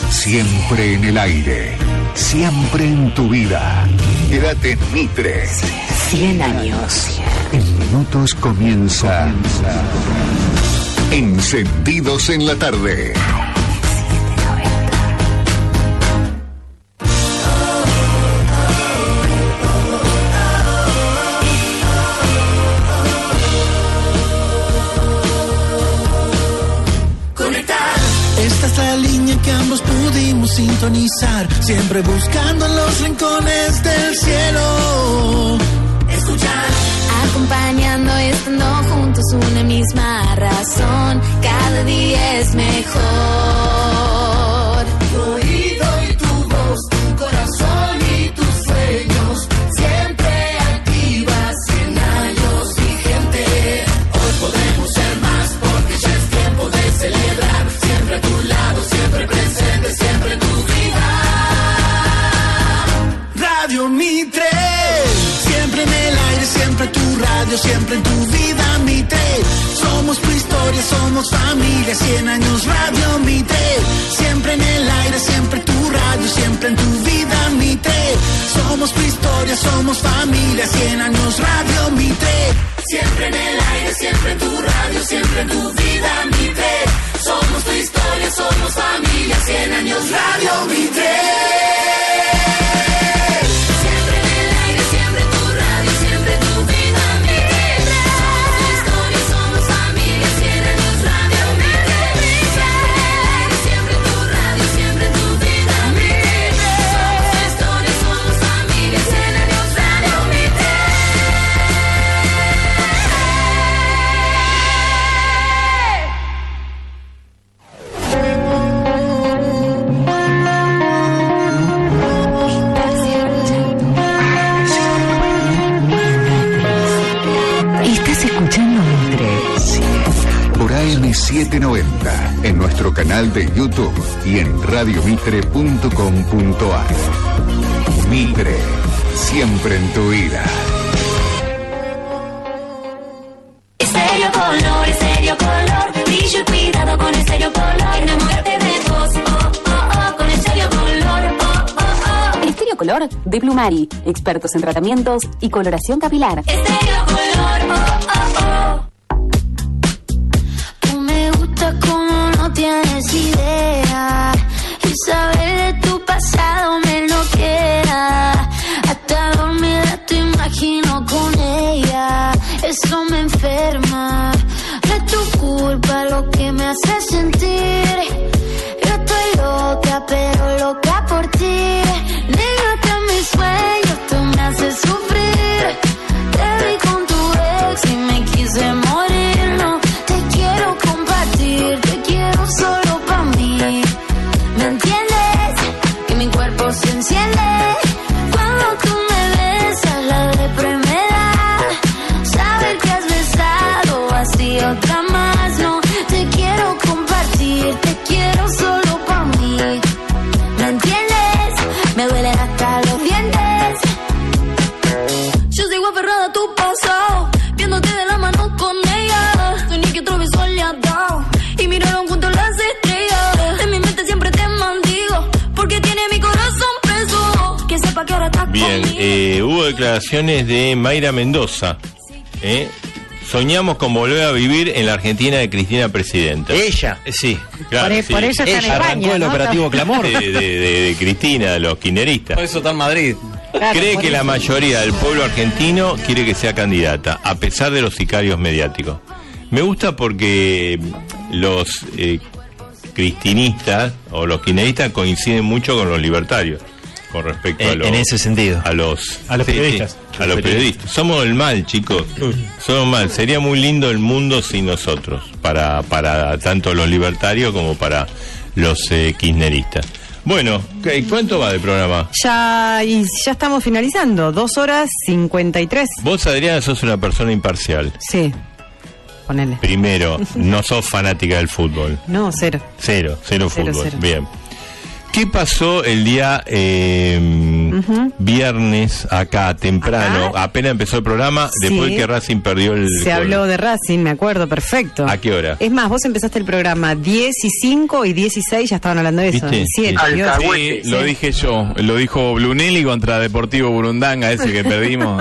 Siempre en el aire, siempre en tu vida. Quédate en Mitre. 100 años. En minutos comienza Encendidos en la tarde. Esta es la línea que ambos pudimos sintonizar, siempre buscando en los rincones del cielo. Escuchar, acompañando, estando juntos, una misma razón. Cada día es mejor. Tu oído y tu voz, tu corazón y tus sueños, siempre activas, 100 años vigente. Hoy podemos ser más porque ya es tiempo de celebrar. Siempre a tu lado, siempre presente, siempre en tu vida. Radio Mitre, siempre en el aire, siempre tu radio, siempre en tu vida. Mitre, somos tu historia, somos familia. 100 años Radio Mitre, siempre en el aire, siempre tu radio, siempre en tu vida. Mitre, somos tu historia, somos familia. 100 años Radio Mitre, siempre en el aire, siempre en tu radio, siempre en tu vida. Mitre, somos tu historia, somos familia. 100 años Radio Mitre. AM790 en nuestro canal de YouTube y en radiomitre.com.ar. Mitre, siempre en tu vida. Estéreo color, brillo y cuidado con Estéreo color. Enamórate de vos, con Estéreo color, Estéreo color de Plumari, expertos en tratamientos y coloración capilar. Estéreo color, Como no tienes idea, y saber de tu pasado me enloquea. Hasta dormida te imagino con ella, eso me enferma. No es tu culpa lo que me hace sentir. Yo estoy loca, pero loca por ti. Negate a mis sueños, tú me haces sufrir. Te vi con tu ex y me quise morir. No te quiero compartir, te quiero solo pa' mí. ¿Me entiendes? Que mi cuerpo se enciende cuando tú me besas, la depre me da. Saber que has besado así otra más. No te quiero compartir, te quiero solo pa' mí. ¿Me entiendes? Me duelen hasta los dientes. Yo sigo aferrada a tu pasado, viéndote de la mano con ella. Soñé que otro beso le ha dado y miraron juntos las estrellas. En mi mente siempre te maldigo porque tiene mi corazón preso. Que sepa que ahora estás conmigo. Bien, hubo declaraciones de Mayra Mendoza. Soñamos con volver a vivir en la Argentina de Cristina Presidenta. ¿Ella? Sí, claro. Por eso está en Ella España, arrancó el ¿no? operativo Clamor. De Cristina, de los kirchneristas. Por eso está en Madrid. Claro, Cree por que la eso. mayoría del pueblo argentino quiere que sea candidata, a pesar de los sicarios mediáticos. Me gusta porque los cristinistas o los kirchneristas coinciden mucho con los libertarios con respecto a los, En ese sentido. a los periodistas. a los periodistas. Somos el mal, chicos. Somos mal. Sería muy lindo el mundo sin nosotros, para tanto los libertarios como para los kirchneristas. Bueno, ¿cuánto va de programa? Ya estamos finalizando, 2 horas 53. Vos, Adriana, sos una persona imparcial. Sí, ponele. Primero, no sos fanática del fútbol. No, cero. Cero fútbol. cero. Bien. ¿Qué pasó el día viernes acá, temprano? Apenas empezó el programa, después que Racing perdió el... Se habló de Racing, me acuerdo, perfecto. ¿A qué hora? Es más, vos empezaste el programa 10:05 y 16 ya estaban hablando de eso. ¿Viste? 17, Sí, lo dije yo, lo dijo Brunelli contra Deportivo Burundanga, ese que perdimos.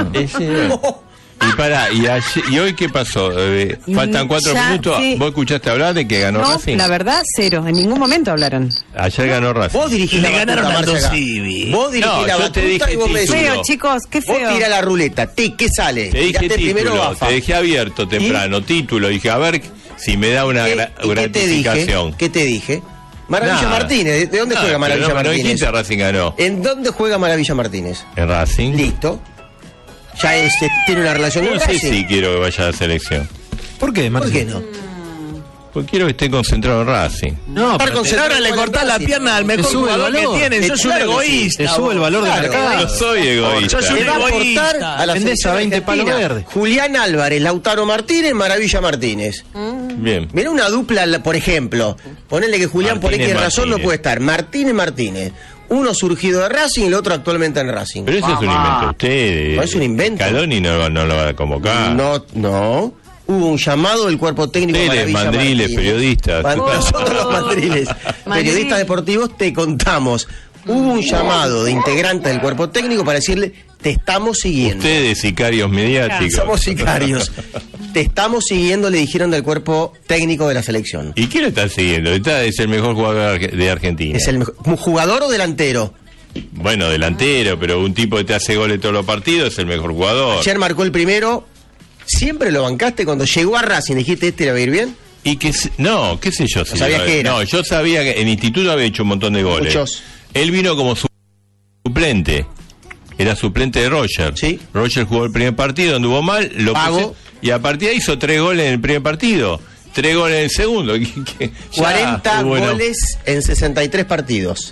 ¿Y hoy qué pasó? Faltan 4 minutos. Sí. ¿Vos escuchaste hablar de que ganó Racing? La verdad, cero. En ningún momento hablaron. Ayer ganó Racing. Vos dirigís la batuta, Marcia. Vos dirigís la batuta y vos me decís. Feo, chicos, qué feo. Vos tirá la ruleta. ¿Qué sale? Te dije título, Bafa. te dejé abierto temprano, título. Dije, a ver si me da una gratificación. ¿Qué te dije? Maravilla Martínez. ¿De dónde juega Maravilla Martínez? No, Racing ganó. ¿En dónde juega Maravilla Martínez? En Racing. Listo. Ya tiene una relación con Racing. Sí, quiero que vaya a la selección. ¿Por qué, ¿Por qué no? Porque quiero que esté concentrado en Racing. No, pero ahora le cortás la pierna al mejor jugador que tienen. Sos un egoísta. Te sube el valor del mercado. No soy egoísta. Sos un egoísta. A la vendés a 20 palos verdes. Julián Álvarez, Lautaro Martínez, Maravilla Martínez. Bien. Mira una dupla, por ejemplo. Ponele que Julián por X razón no puede estar. Martínez. Uno surgido de Racing y el otro actualmente en Racing. Pero eso es un invento. Usted. No es un invento. Caloni no lo va a convocar. No. Hubo un llamado del cuerpo técnico de Maravilla mandriles, Martínez. periodistas. Nosotros los mandriles. Periodistas deportivos te contamos. Hubo un llamado de integrantes del cuerpo técnico para decirle, te estamos siguiendo. Ustedes, sicarios mediáticos. Somos sicarios. Te estamos siguiendo, le dijeron del cuerpo técnico de la selección. ¿Y quién lo está siguiendo? Es el mejor jugador de Argentina. ¿Es el mejor jugador o delantero? Bueno, delantero, pero un tipo que te hace goles todos los partidos es el mejor jugador. Ayer marcó el primero. ¿Siempre lo bancaste cuando llegó a Racing? ¿Dijiste este le va a ir bien? Y que no, qué sé yo. Si sabías que era. No, yo sabía que en instituto había hecho un montón de goles. Muchos. Él vino como suplente. Era suplente de Roger. Sí. Roger jugó el primer partido, anduvo mal, lo puso, y a partir de ahí hizo 3 goles en el primer partido, 3 goles en el segundo. 40 goles en 63 partidos.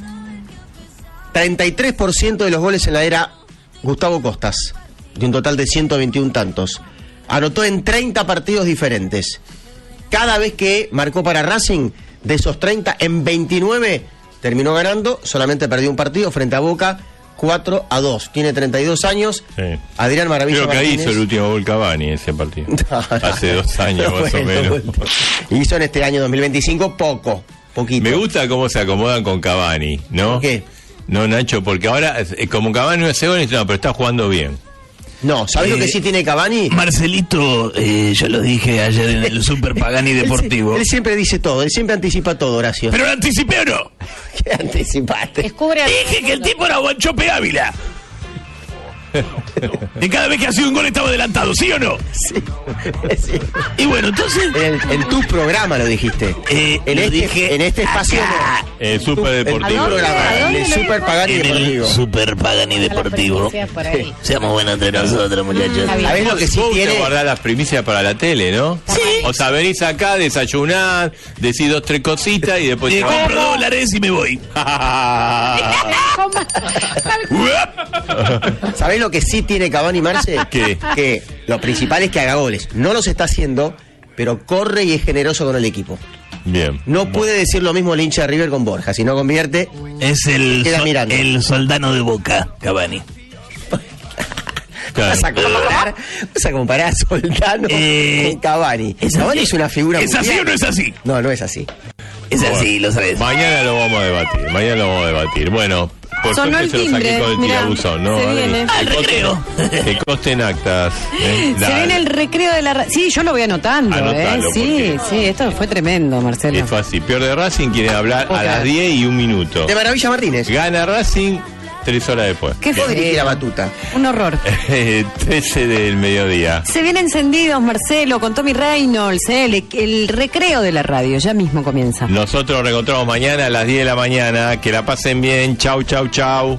33% de los goles en la era Gustavo Costas, de un total de 121 tantos. Anotó en 30 partidos diferentes. Cada vez que marcó para Racing, de esos 30, en 29 terminó ganando, solamente perdió un partido frente a Boca, 4-2. Tiene 32 años. Sí. Adrián Maravilla Creo que Martínez. ahí hizo el último gol Cavani ese partido. Hace 2 años más o menos. Hizo en este año 2025 poquito. Me gusta cómo se acomodan con Cavani, ¿no? ¿Por qué? No, Nacho, porque ahora, como Cavani no hace goles, no, pero está jugando bien. No, ¿sabes lo que sí tiene Cavani? Marcelito, yo lo dije ayer en el Super Pagani Deportivo. Él siempre dice todo, él siempre anticipa todo, Horacio. ¿Pero lo anticipé o no? ¿Qué anticipaste? Dije que el tipo era Guanchope Ávila. Y cada vez que hacía un gol estaba adelantado, ¿sí o no? Sí. Y bueno, entonces... En tu programa lo dijiste. En este espacio acá. El Super Deportivo. El Super Pagani En Deportivo. el Super Pagani Deportivo. Seamos buenos entre nosotros, muchachos. ¿Sabés lo que sí Vos te tiene? guardás las primicias para la tele, ¿no? Sí. O sea, venís acá, desayunás, decís 2, 3 cositas y después... Compro dólares y me voy. ¿Sabés lo que sí tiene Cavani, Marce? ¿Qué? Que lo principal es que haga goles. No los está haciendo, pero corre y es generoso con el equipo. Bien. No puede decir lo mismo el hincha de River con Borja. Si no convierte, Es el, Queda mirando. el soldano de Boca, Cavani. Claro. vas a comparar a Soldano con Cavani. Cavani es una figura ¿Es así mundial. o no es así? No, no es así. Es así, lo sabes. Mañana lo vamos a debatir. Bueno, por Sonó suerte el se lo saqué timbre, con el mirá, tirabuzón, ¿no? se Adri? viene. Al recreo. Que conste en actas. Se viene el recreo de la... Sí, yo lo voy anotando, Anotalo, Sí, porque- sí, esto fue tremendo, Marcelo. Es fácil. Pierde Racing, quiere hablar a las 10 y 1 minuto. De Maravilla Martínez. Gana Racing 3 horas después. ¿Qué Vos fue? dirigís la batuta. Un horror. 13 del mediodía. Se vienen encendidos, Marcelo, con Tommy Reynolds, el recreo de la radio, ya mismo comienza. Nosotros nos reencontramos mañana a las 10 de la mañana. Que la pasen bien. Chau, chau, chau.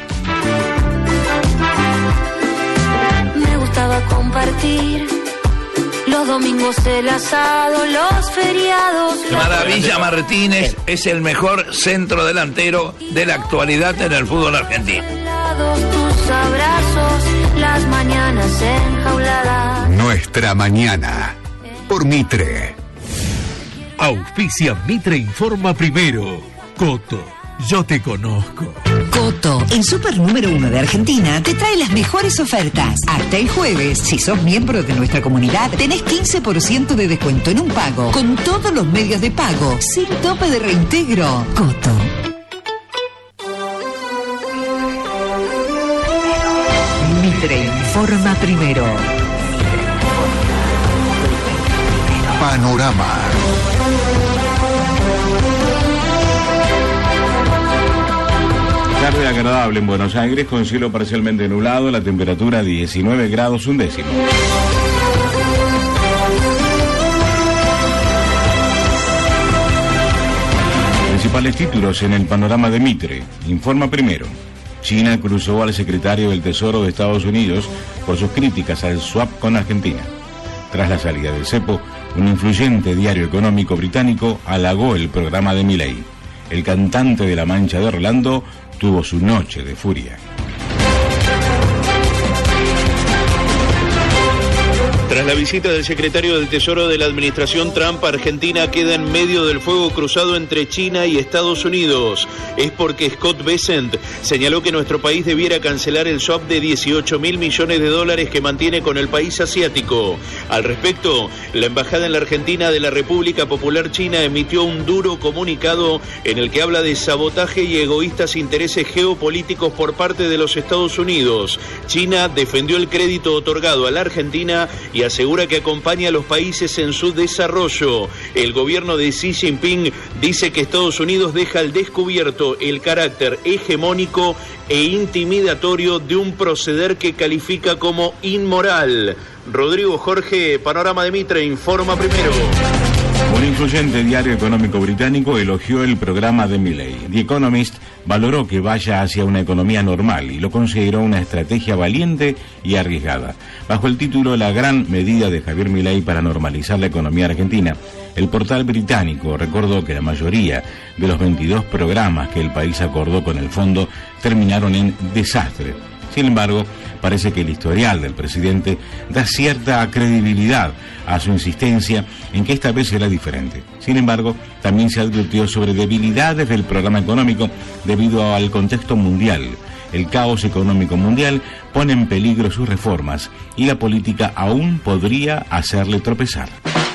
Me gustaba compartir los domingos el asado, los feriados. Maravilla Martínez es el mejor centro delantero de la actualidad en el fútbol argentino. Tus abrazos, las mañanas enjauladas. Nuestra mañana. Por Mitre. Auspicia Mitre Informa Primero. Coto, yo te conozco. Coto, el super número 1 de Argentina, te trae las mejores ofertas. Hasta el jueves, si sos miembro de nuestra comunidad, tenés 15% de descuento en un pago, con todos los medios de pago, sin tope de reintegro. Coto. Mitre informa primero. Panorama. Tarde agradable en Buenos Aires con cielo parcialmente nublado, la temperatura 19 grados 1 décimo. Principales títulos en el panorama de Mitre. Informa primero. China cruzó al secretario del Tesoro de Estados Unidos por sus críticas al swap con Argentina. Tras la salida del cepo, un influyente diario económico británico halagó el programa de Milei. El cantante de La Mancha de Rolando tuvo su noche de furia. Tras la visita del secretario del Tesoro de la administración Trump, Argentina queda en medio del fuego cruzado entre China y Estados Unidos. Es porque Scott Bessent señaló que nuestro país debiera cancelar el swap de $18.000 millones que mantiene con el país asiático. Al respecto, la embajada en la Argentina de la República Popular China emitió un duro comunicado en el que habla de sabotaje y egoístas intereses geopolíticos por parte de los Estados Unidos. China defendió el crédito otorgado a la Argentina y asegura que acompaña a los países en su desarrollo. El gobierno de Xi Jinping dice que Estados Unidos deja al descubierto el carácter hegemónico e intimidatorio de un proceder que califica como inmoral. Rodrigo Jorge, Panorama de Mitre, informa primero. Un influyente diario económico británico elogió el programa de Milei. The Economist valoró que vaya hacia una economía normal y lo consideró una estrategia valiente y arriesgada. Bajo el título La gran medida de Javier Milei para normalizar la economía argentina, el portal británico recordó que la mayoría de los 22 programas que el país acordó con el fondo terminaron en desastre. Sin embargo, parece que el historial del presidente da cierta credibilidad a su insistencia en que esta vez será diferente. Sin embargo, también se advirtió sobre debilidades del programa económico debido al contexto mundial. El caos económico mundial pone en peligro sus reformas y la política aún podría hacerle tropezar.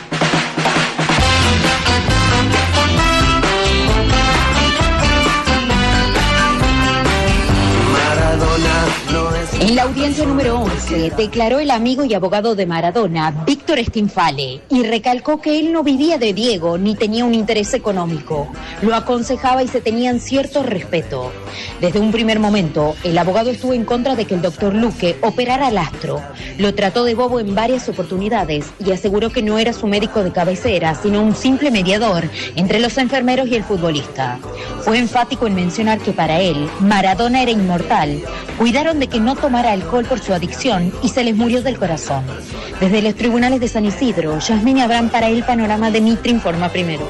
En la audiencia número 11 declaró el amigo y abogado de Maradona, Víctor Stinfale, y recalcó que él no vivía de Diego ni tenía un interés económico. Lo aconsejaba y se tenían cierto respeto. Desde un primer momento, el abogado estuvo en contra de que el doctor Luque operara al astro. Lo trató de bobo en varias oportunidades y aseguró que no era su médico de cabecera, sino un simple mediador entre los enfermeros y el futbolista. Fue enfático en mencionar que para él, Maradona era inmortal. Cuidaron de que no tomara alcohol por su adicción y se les murió del corazón. Desde los tribunales de San Isidro, Yasmín Abraham para el Panorama de Mitre informa primero.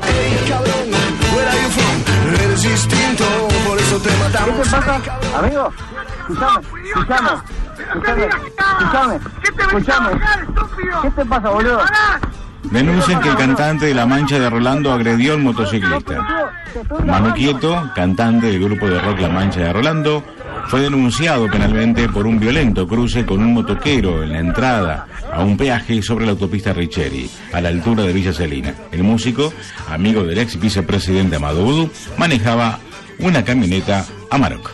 ¿Qué te pasa, amigo? Escuchame. ¿Qué te pasa, boludo? Denuncian que el cantante de La Mancha de Rolando agredió al motociclista. Manu Quieto, cantante del grupo de rock La Mancha de Rolando, fue denunciado penalmente por un violento cruce con un motoquero en la entrada a un peaje sobre la autopista Richeri, a la altura de Villa Celina. El músico, amigo del ex vicepresidente Amado Vudú, manejaba una camioneta Amarok.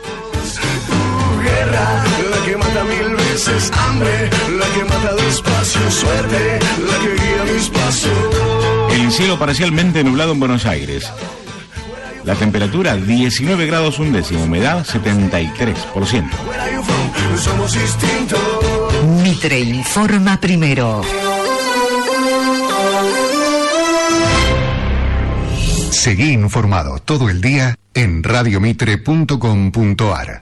La que mata 1000 veces hambre, la que mata despacio suerte, la que guía mis pasos. El cielo parcialmente nublado en Buenos Aires. La temperatura 19 grados 1 décimo, humedad 73%. Somos distintos. Mitre informa primero. Seguí informado todo el día en radiomitre.com.ar.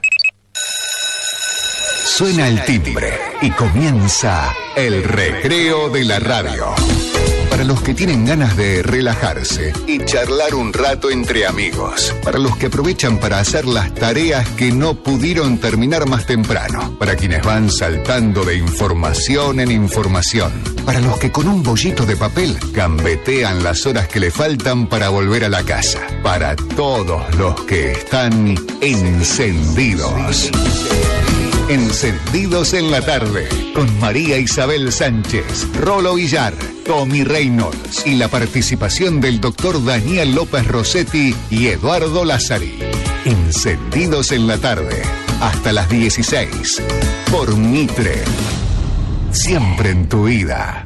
Suena el timbre y comienza el recreo de la radio. Para los que tienen ganas de relajarse y charlar un rato entre amigos. Para los que aprovechan para hacer las tareas que no pudieron terminar más temprano. Para quienes van saltando de información en información. Para los que con un bollito de papel gambetean las horas que le faltan para volver a la casa. Para todos los que están encendidos. Encendidos en la tarde, con María Isabel Sánchez, Rolo Villar, Tommy Reynolds y la participación del doctor Daniel López Rossetti y Eduardo Lázari. Encendidos en la tarde, hasta las 16, por Mitre. Siempre en tu vida.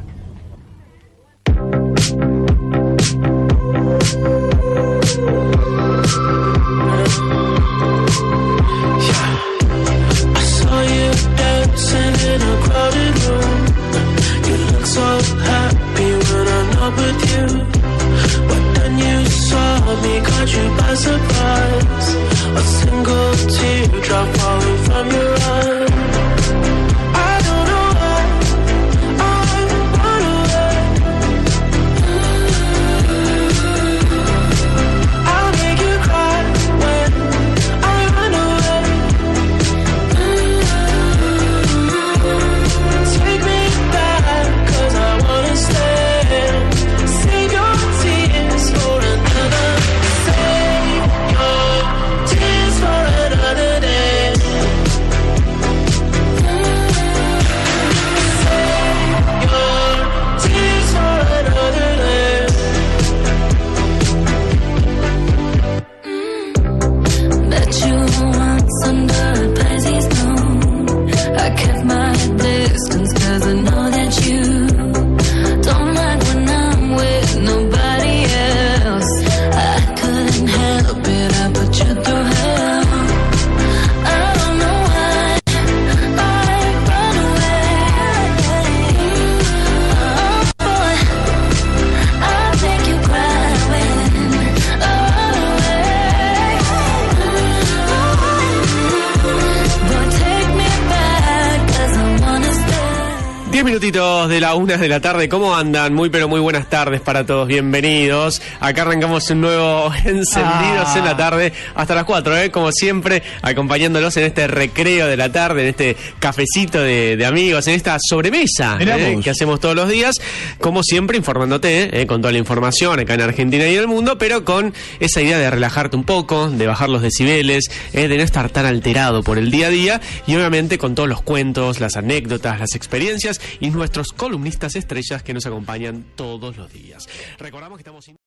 In a crowded room, you look so happy when I'm not with you. But then you saw me, caught you by surprise. A single teardrop falling from your eye. I don't know why I run away. I'll make you cry when I run away. Take me back, 'cause I wanna stay. Save your tears for another. Save your tears for another day. Save your tears for another day. Bet you once under a Pisces moon. I kept my distance 'cause I know that you don't mind when I'm with nobody else. I couldn't help it, I put you through hell. I don't know why I run away. Oh boy, I'll make you cry when I run away. Boy, take me back, 'cause I wanna stay. 10 minutitos de la 1 de la tarde, ¿cómo andan? Muy pero muy buenas tardes para todos, bienvenidos. Acá arrancamos un nuevo Encendidos en la tarde, hasta las 4, como siempre, acompañándolos en este recreo de la tarde, en este cafecito de amigos, en esta sobremesa que hacemos todos los días, como siempre informándote con toda la información acá en Argentina y en el mundo, pero con esa idea de relajarte un poco, de bajar los decibeles, de no estar tan alterado por el día a día, y obviamente con todos los cuentos, las anécdotas, las experiencias y nuestros columnistas estrellas que nos acompañan todos los días. Recordamos que estamos